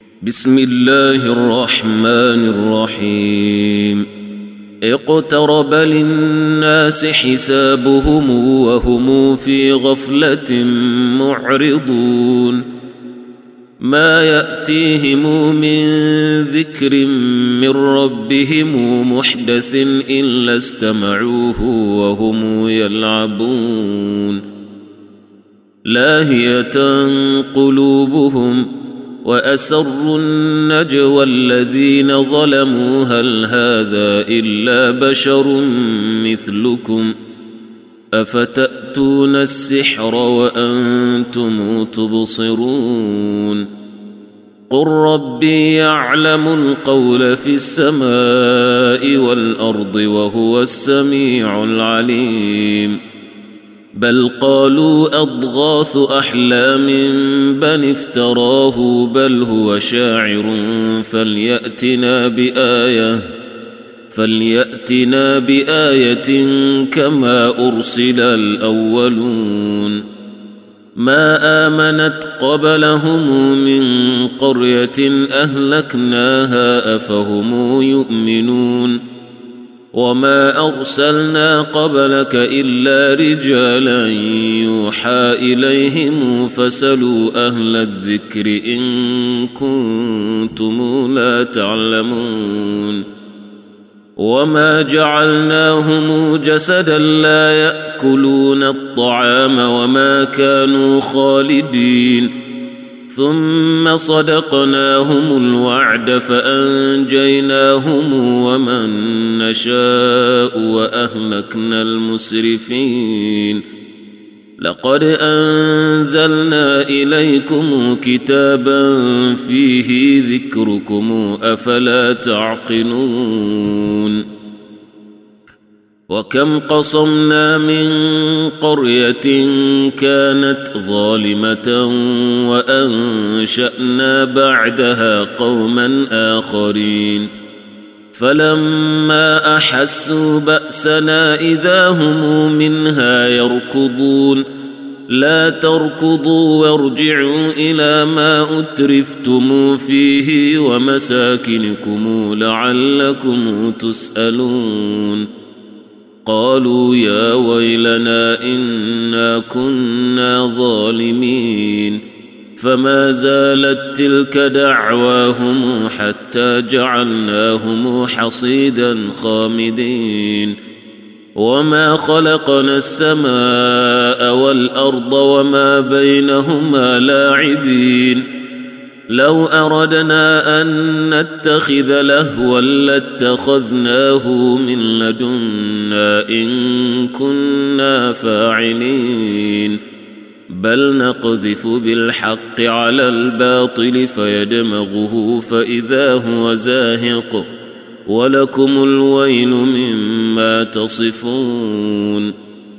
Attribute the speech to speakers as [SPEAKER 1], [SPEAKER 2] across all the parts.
[SPEAKER 1] بسم الله الرحمن الرحيم. اقترب للناس حسابهم وهم في غفلة معرضون ما يأتيهم من ذكر من ربهم محدث إلا استمعوه وهم يلعبون لاهية قلوبهم وأسروا النجوى الذين ظلموا هل هذا إلا بشر مثلكم أفتأتون السحر وأنتم تبصرون قل ربي يعلم القول في السماء والأرض وهو السميع العليم بل قالوا أضغاث أحلام بل افتراه بل هو شاعر فليأتنا بآية كما أرسل الأولون ما آمنت قبلهم من قرية أهلكناها أفهم يؤمنون وما أرسلنا قبلك إلا رجالا يوحى إليهم فاسألوا أهل الذكر إن كنتم لا تعلمون وما جعلناهم جسدا لا يأكلون الطعام وما كانوا خالدين ثم صدقناهم الوعد فأنجيناهم ومن نشاء وأهلكنا المسرفين لقد أنزلنا إليكم كتابا فيه ذكركم أفلا تعقلون وكم قصمنا من قرية كانت ظالمة وأنشأنا بعدها قوما آخرين فلما أحسوا بأسنا إذا هم منها يركضون لا تركضوا وارجعوا إلى ما أترفتم فيه ومساكنكم لعلكم تسألون قالوا يا ويلنا إنا كنا ظالمين فما زالت تلك دعواهم حتى جعلناهم حصيدا خامدين وما خلقنا السماء والأرض وما بينهما لاعبين لو أردنا أن نتخذ لهوا لاتخذناه من لدنا إن كنا فاعلين بل نقذف بالحق على الباطل فيدمغه فإذا هو زاهق ولكم الويل مما تصفون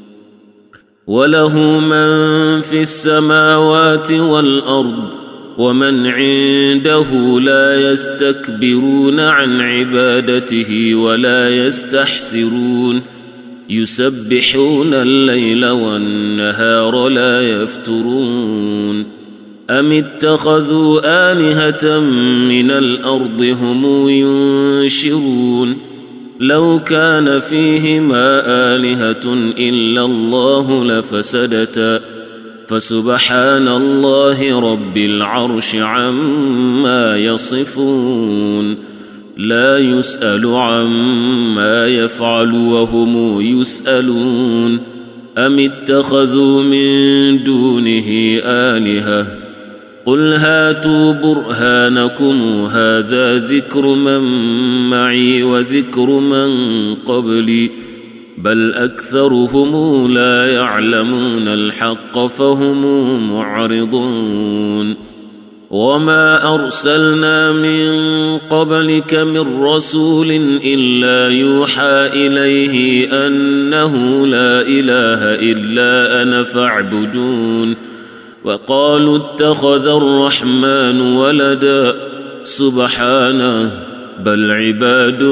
[SPEAKER 1] وله من في السماوات والأرض ومن عنده لا يستكبرون عن عبادته ولا يستحسرون يسبحون الليل والنهار لا يفترون أم اتخذوا آلهة من الأرض هم ينشرون لو كان فيهما آلهة إلا الله لفسدتا فسبحان الله رب العرش عما يصفون لا يسأل عما يفعل وهم يسألون أم اتخذوا من دونه آلهة قل هاتوا برهانكم هذا ذكر من معي وذكر من قبلي بل أكثرهم لا يعلمون الحق فهم معرضون وما أرسلنا من قبلك من رسول إلا يوحى إليه أنه لا إله إلا أنا فاعبدون وقالوا اتخذ الرحمن ولدا سبحانه بل عباد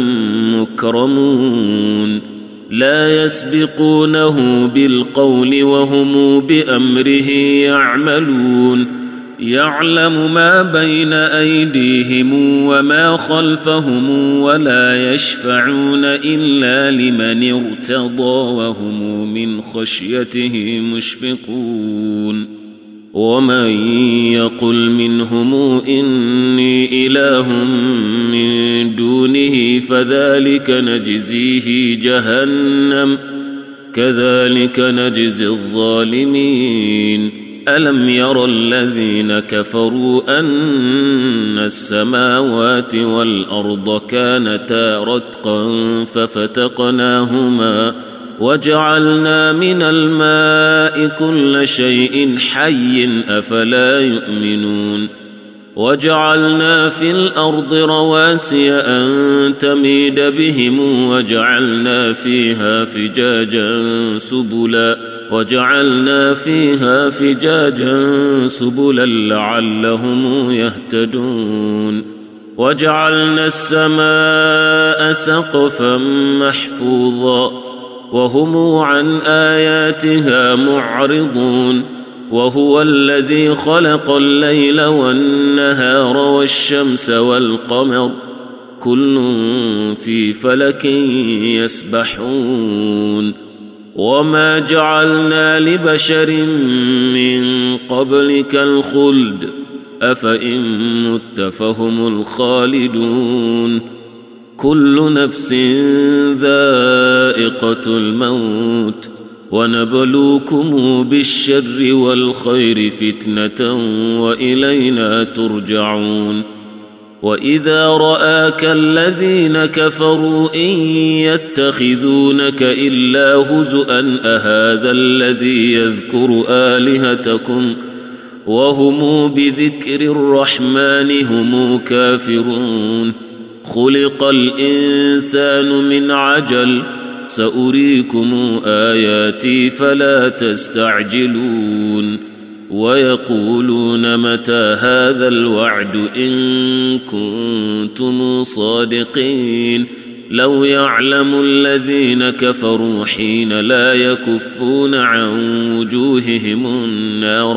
[SPEAKER 1] مكرمون لا يسبقونه بالقول وهم بأمره يعملون يعلم ما بين أيديهم وما خلفهم ولا يشفعون إلا لمن ارتضى وهم من خشيته مشفقون ومن يقل منهم إني إله من دونه فذلك نجزيه جهنم كذلك نجزي الظالمين ألم ير الذين كفروا أن السماوات والأرض كانتا رتقا ففتقناهما وجعلنا من الماء كل شيء حي أفلا يؤمنون وجعلنا في الأرض رواسي أن تميد بهم وجعلنا فيها فجاجا سبلا لعلهم يهتدون وجعلنا السماء سقفا محفوظا وهم عن آياتها معرضون وهو الذي خلق الليل والنهار والشمس والقمر كل في فلك يسبحون وما جعلنا لبشر من قبلك الخلد أفإن مت فهم الخالدون كل نفس ذائقة الموت ونبلوكم بالشر والخير فتنة وإلينا ترجعون وإذا رآك الذين كفروا إن يتخذونك إلا هزؤا أهذا الذي يذكر آلهتكم وهم بذكر الرحمن هم كافرون خلق الإنسان من عجل سأريكم آياتي فلا تستعجلون ويقولون متى هذا الوعد إن كنتم صادقين لو يعلم الذين كفروا حين لا يكفون عن وجوههم النار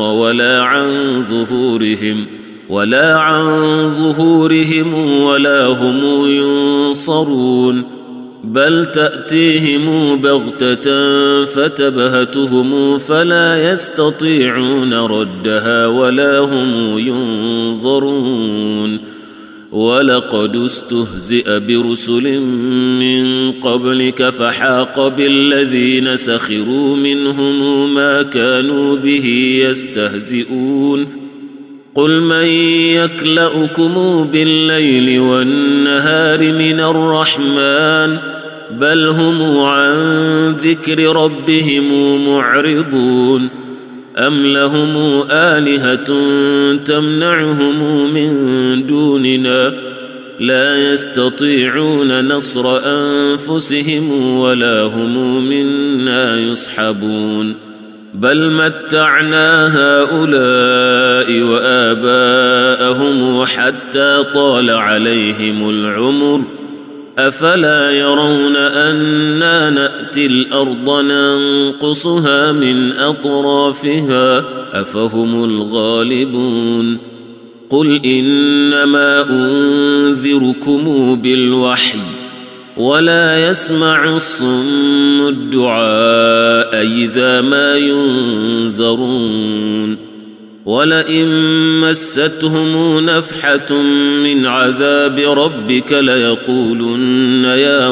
[SPEAKER 1] ولا عن ظهورهم ولا هم ينصرون بل تأتيهم بغتة فتبهتهم فلا يستطيعون ردها ولا هم ينظرون ولقد استهزئ برسل من قبلك فحاق بالذين سخروا منهم ما كانوا به يستهزئون قل من يكلؤكم بالليل والنهار من الرحمن بل هم عن ذكر ربهم معرضون أم لهم آلهة تمنعهم من دوننا لا يستطيعون نصر أنفسهم ولا هم منا يصحبون بل متعنا هؤلاء وآباءهم حتى طال عليهم العمر أفلا يرون أنا نأتي الأرض ننقصها من أطرافها أفهم الغالبون قل إنما أنذركم بالوحي ولا يسمع الصم الدعاء إذا ما ينذرون ولئن مستهم نفحة من عذاب ربك ليقولن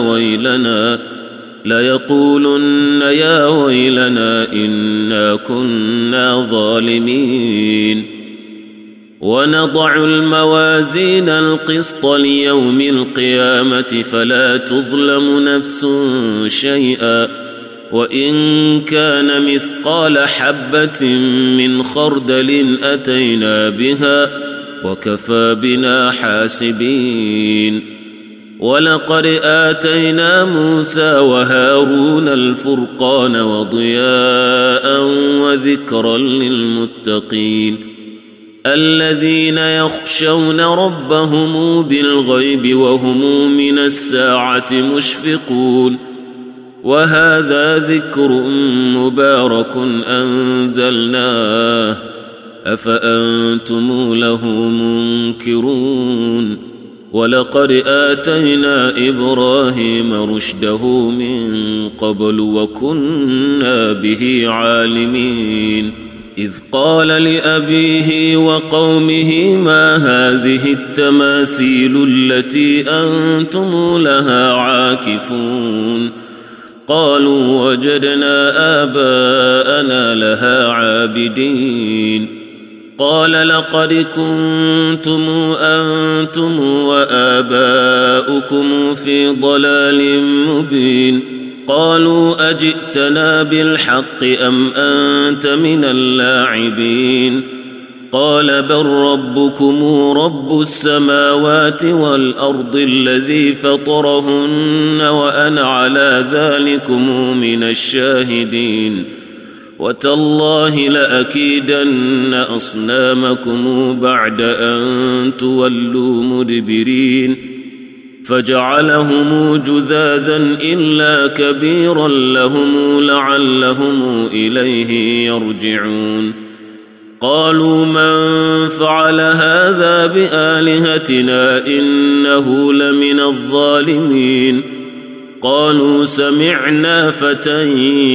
[SPEAKER 1] يا ويلنا إنا كنا ظالمين ونضع الموازين القسط ليوم القيامة فلا تظلم نفس شيئا وإن كان مثقال حبة من خردل أتينا بها وكفى بنا حاسبين ولقد آتينا موسى وهارون الفرقان وضياء وذكرا للمتقين الذين يخشون ربهم بالغيب وهم من الساعة مشفقون وهذا ذكر مبارك أنزلناه أفأنتم له منكرون ولقد آتينا إبراهيم رشده من قبل وكنا به عالمين إذ قال لأبيه وقومه ما هذه التماثيل التي أنتم لها عاكفون قالوا وجدنا آباءنا لها عابدين قال لقد كنتم أنتم وآباؤكم في ضلال مبين قالوا أجئتنا بالحق أم أنت من اللاعبين قال بل ربكم رب السماوات والأرض الذي فطرهن وأنا على ذلكم من الشاهدين وتالله لأكيدن أصنامكم بعد أن تولوا مدبرين فجعلهم جذاذا إلا كبيرا لهم لعلهم إليه يرجعون قالوا من فعل هذا بآلهتنا إنه لمن الظالمين قالوا سمعنا فتى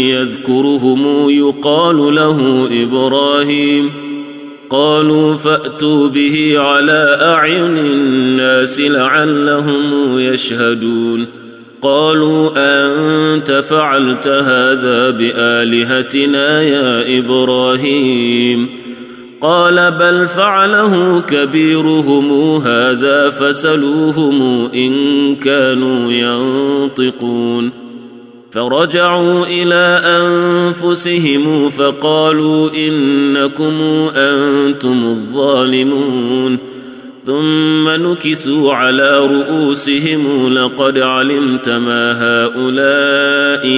[SPEAKER 1] يذكرهم يقال له إبراهيم قالوا فأتوا به على أعين الناس لعلهم يشهدون قالوا أنت فعلت هذا بآلهتنا يا إبراهيم قال بل فعله كبيرهم هذا فسلوهم إن كانوا ينطقون فرجعوا إلى أنفسهم فقالوا إنكم أنتم الظالمون ثم نكسوا على رؤوسهم لقد علمت ما هؤلاء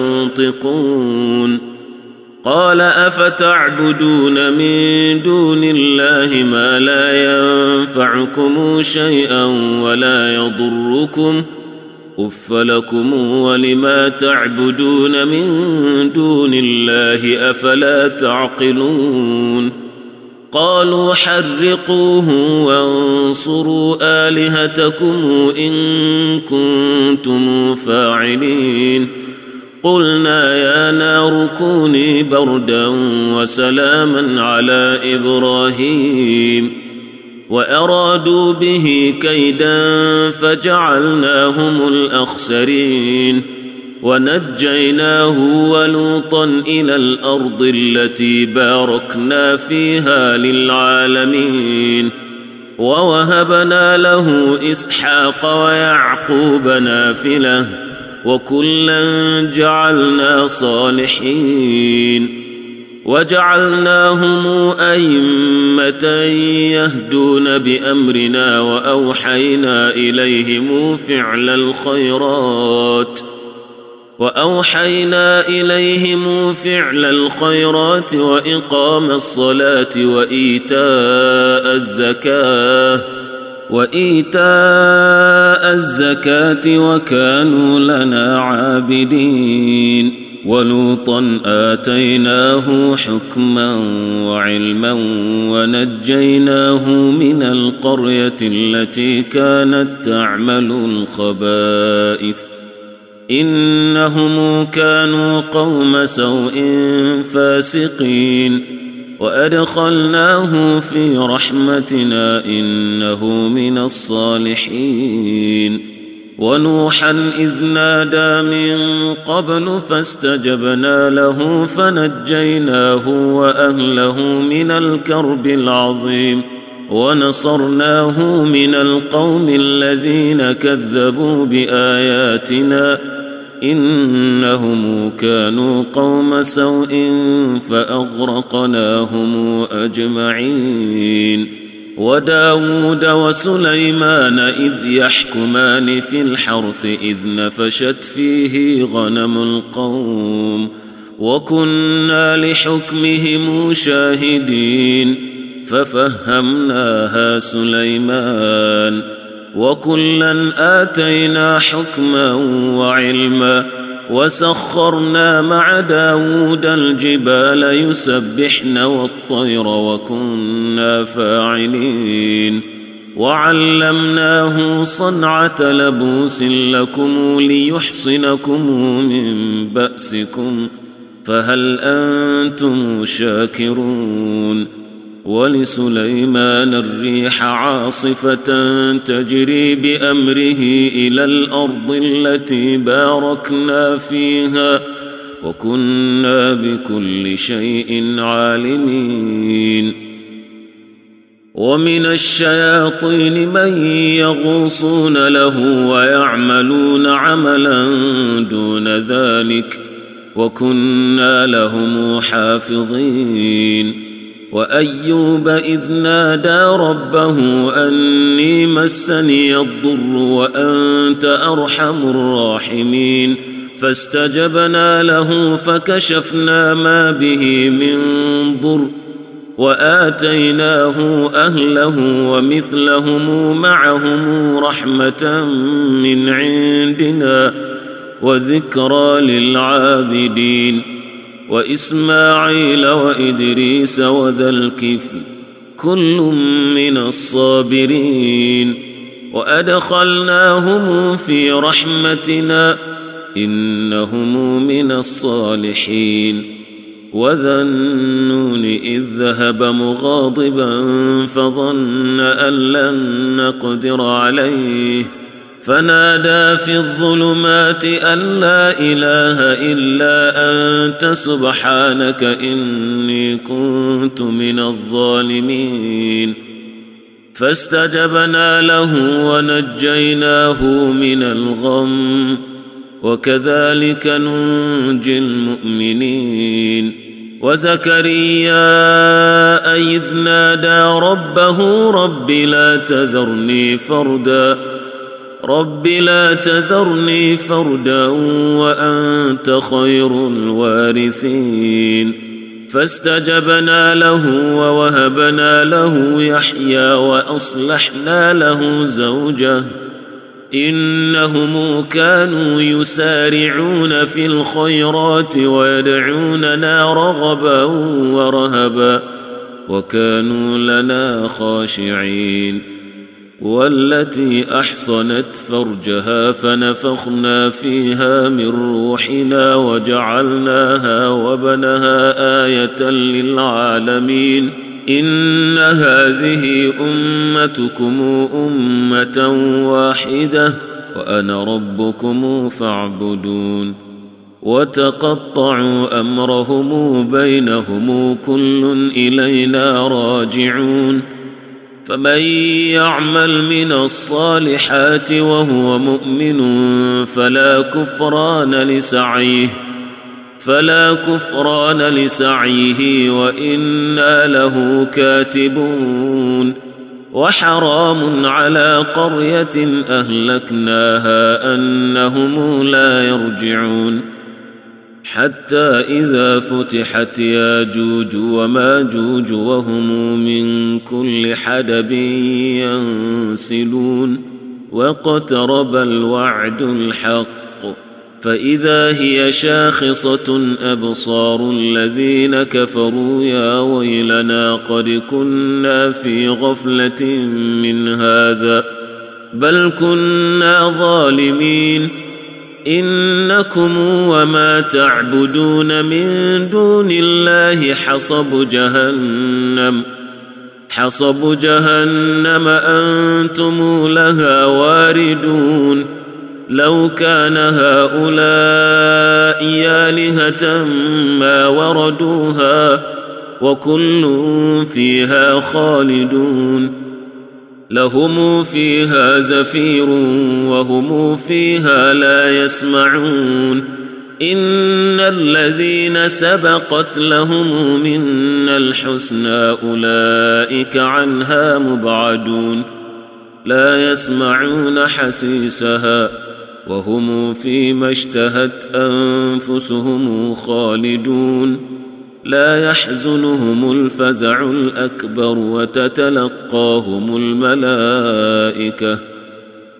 [SPEAKER 1] ينطقون قال أفتعبدون من دون الله ما لا ينفعكم شيئا ولا يضركم أف لكم ولما تعبدون من دون الله أفلا تعقلون قالوا حرقوه وانصروا آلهتكم إن كنتم فاعلين قلنا يا نار كوني بردا وسلاما على إبراهيم وأرادوا به كيدا فجعلناهم الأخسرين ونجيناه ولوطا إلى الأرض التي باركنا فيها للعالمين ووهبنا له إسحاق ويعقوب نافلة وكلا جعلنا صالحين وجعلناهم أئمة يهدون بأمرنا وأوحينا إليهم فعل الخيرات وإقام الصلاة وإيتاء الزكاة وكانوا لنا عابدين ولوطا آتيناه حكما وعلما ونجيناه من القرية التي كانت تعمل الخبائث إنهم كانوا قوم سوء فاسقين وأدخلناه في رحمتنا إنه من الصالحين ونوحا إذ نادى من قبل فاستجبنا له فنجيناه وأهله من الكرب العظيم ونصرناه من القوم الذين كذبوا بآياتنا إنهم كانوا قوم سوء فأغرقناهم أجمعين وداود وسليمان إذ يحكمان في الحرث إذ نفشت فيه غنم القوم وكنا لحكمهم شاهدين ففهمناها سليمان وكلا آتينا حكما وعلما وسخرنا مع داود الجبال يسبحن والطير وكنا فاعلين وعلمناه صنعة لبوس لكم ليحصنكم من بأسكم فهل أنتم شاكرون ولسليمان الريح عاصفة تجري بأمره إلى الأرض التي باركنا فيها وكنا بكل شيء عالمين ومن الشياطين من يغوصون له ويعملون عملا دون ذلك وكنا لهم حافظين وأيوب إذ نادى ربه أني مسني الضر وأنت أرحم الراحمين فاستجبنا له فكشفنا ما به من ضر وآتيناه أهله ومثلهم معهم رحمة من عندنا وذكرى للعابدين وإسماعيل وإدريس وذا الكفل كل من الصابرين وأدخلناهم في رحمتنا إنهم من الصالحين وذا النون إذ ذهب مغاضبا فظن أن لن نقدر عليه فنادى في الظلمات أن لا إله إلا أنت سبحانك إني كنت من الظالمين فاستجبنا له ونجيناه من الغم وكذلك ننجي المؤمنين وزكريا إذ نادى ربه رب لا تذرني فردا وأنت خير الوارثين فاستجبنا له ووهبنا له يحيى وأصلحنا له زوجه إنهم كانوا يسارعون في الخيرات ويدعوننا رغبا ورهبا وكانوا لنا خاشعين والتي أحصنت فرجها فنفخنا فيها من روحنا وجعلناها وبنها آية للعالمين إن هذه أمتكم أمة واحدة وأنا ربكم فاعبدون وتقطعوا أمرهم بينهم كل إلينا راجعون فمن يعمل من الصالحات وهو مؤمن فلا كفران لسعيه وإنا له كاتبون وحرام على قرية أهلكناها أنهم لا يرجعون حتى إذا فتحت ياجوج وماجوج وهم من كل حدب ينسلون واقترب الوعد الحق فإذا هي شاخصة أبصار الذين كفروا يا ويلنا قد كنا في غفلة من هذا بل كنا ظالمين إنكم وما تعبدون من دون الله حصب جهنم أنتم لها واردون لو كان هؤلاء آلهة ما وردوها وكل فيها خالدون لهم فيها زفير وهم فيها لا يسمعون إن الذين سبقت لهم منا الحسنى أولئك عنها مبعدون لا يسمعون حسيسها وهم فيما اشتهت أنفسهم خالدون لا يحزنهم الفزع الأكبر وتتلقاهم الملائكة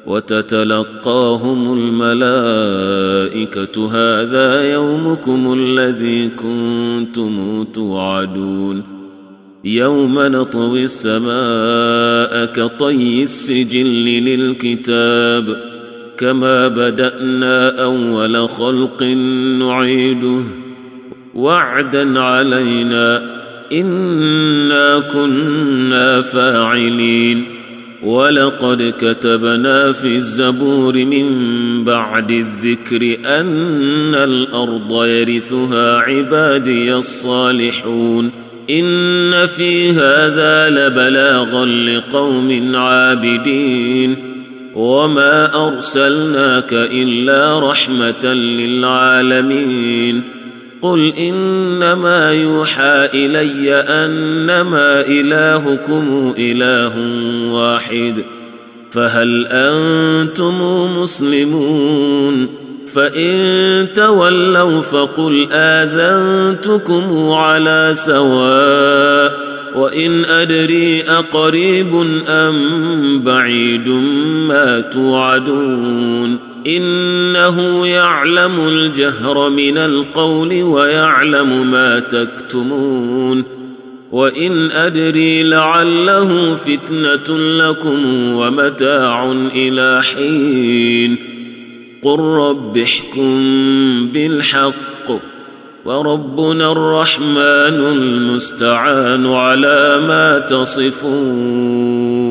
[SPEAKER 1] وتتلقاهم الملائكة هذا يومكم الذي كنتم توعدون يوم نطوي السماء كطي السجل للكتاب كما بدأنا أول خلق نعيده وعدا علينا إنا كنا فاعلين ولقد كتبنا في الزبور من بعد الذكر أن الأرض يرثها عبادي الصالحون إن في هذا لبلاغا لقوم عابدين وما أرسلناك إلا رحمة للعالمين قل إنما يوحى إلي أنما إلهكم إله واحد فهل أنتم مسلمون فإن تولوا فقل آذنتكم على سواء وإن أدري أقريب أم بعيد ما توعدون إنه يعلم الجهر من القول ويعلم ما تكتمون وإن أدري لعله فتنة لكم ومتاع إلى حين قل رب احكم بالحق وربنا الرحمن المستعان على ما تصفون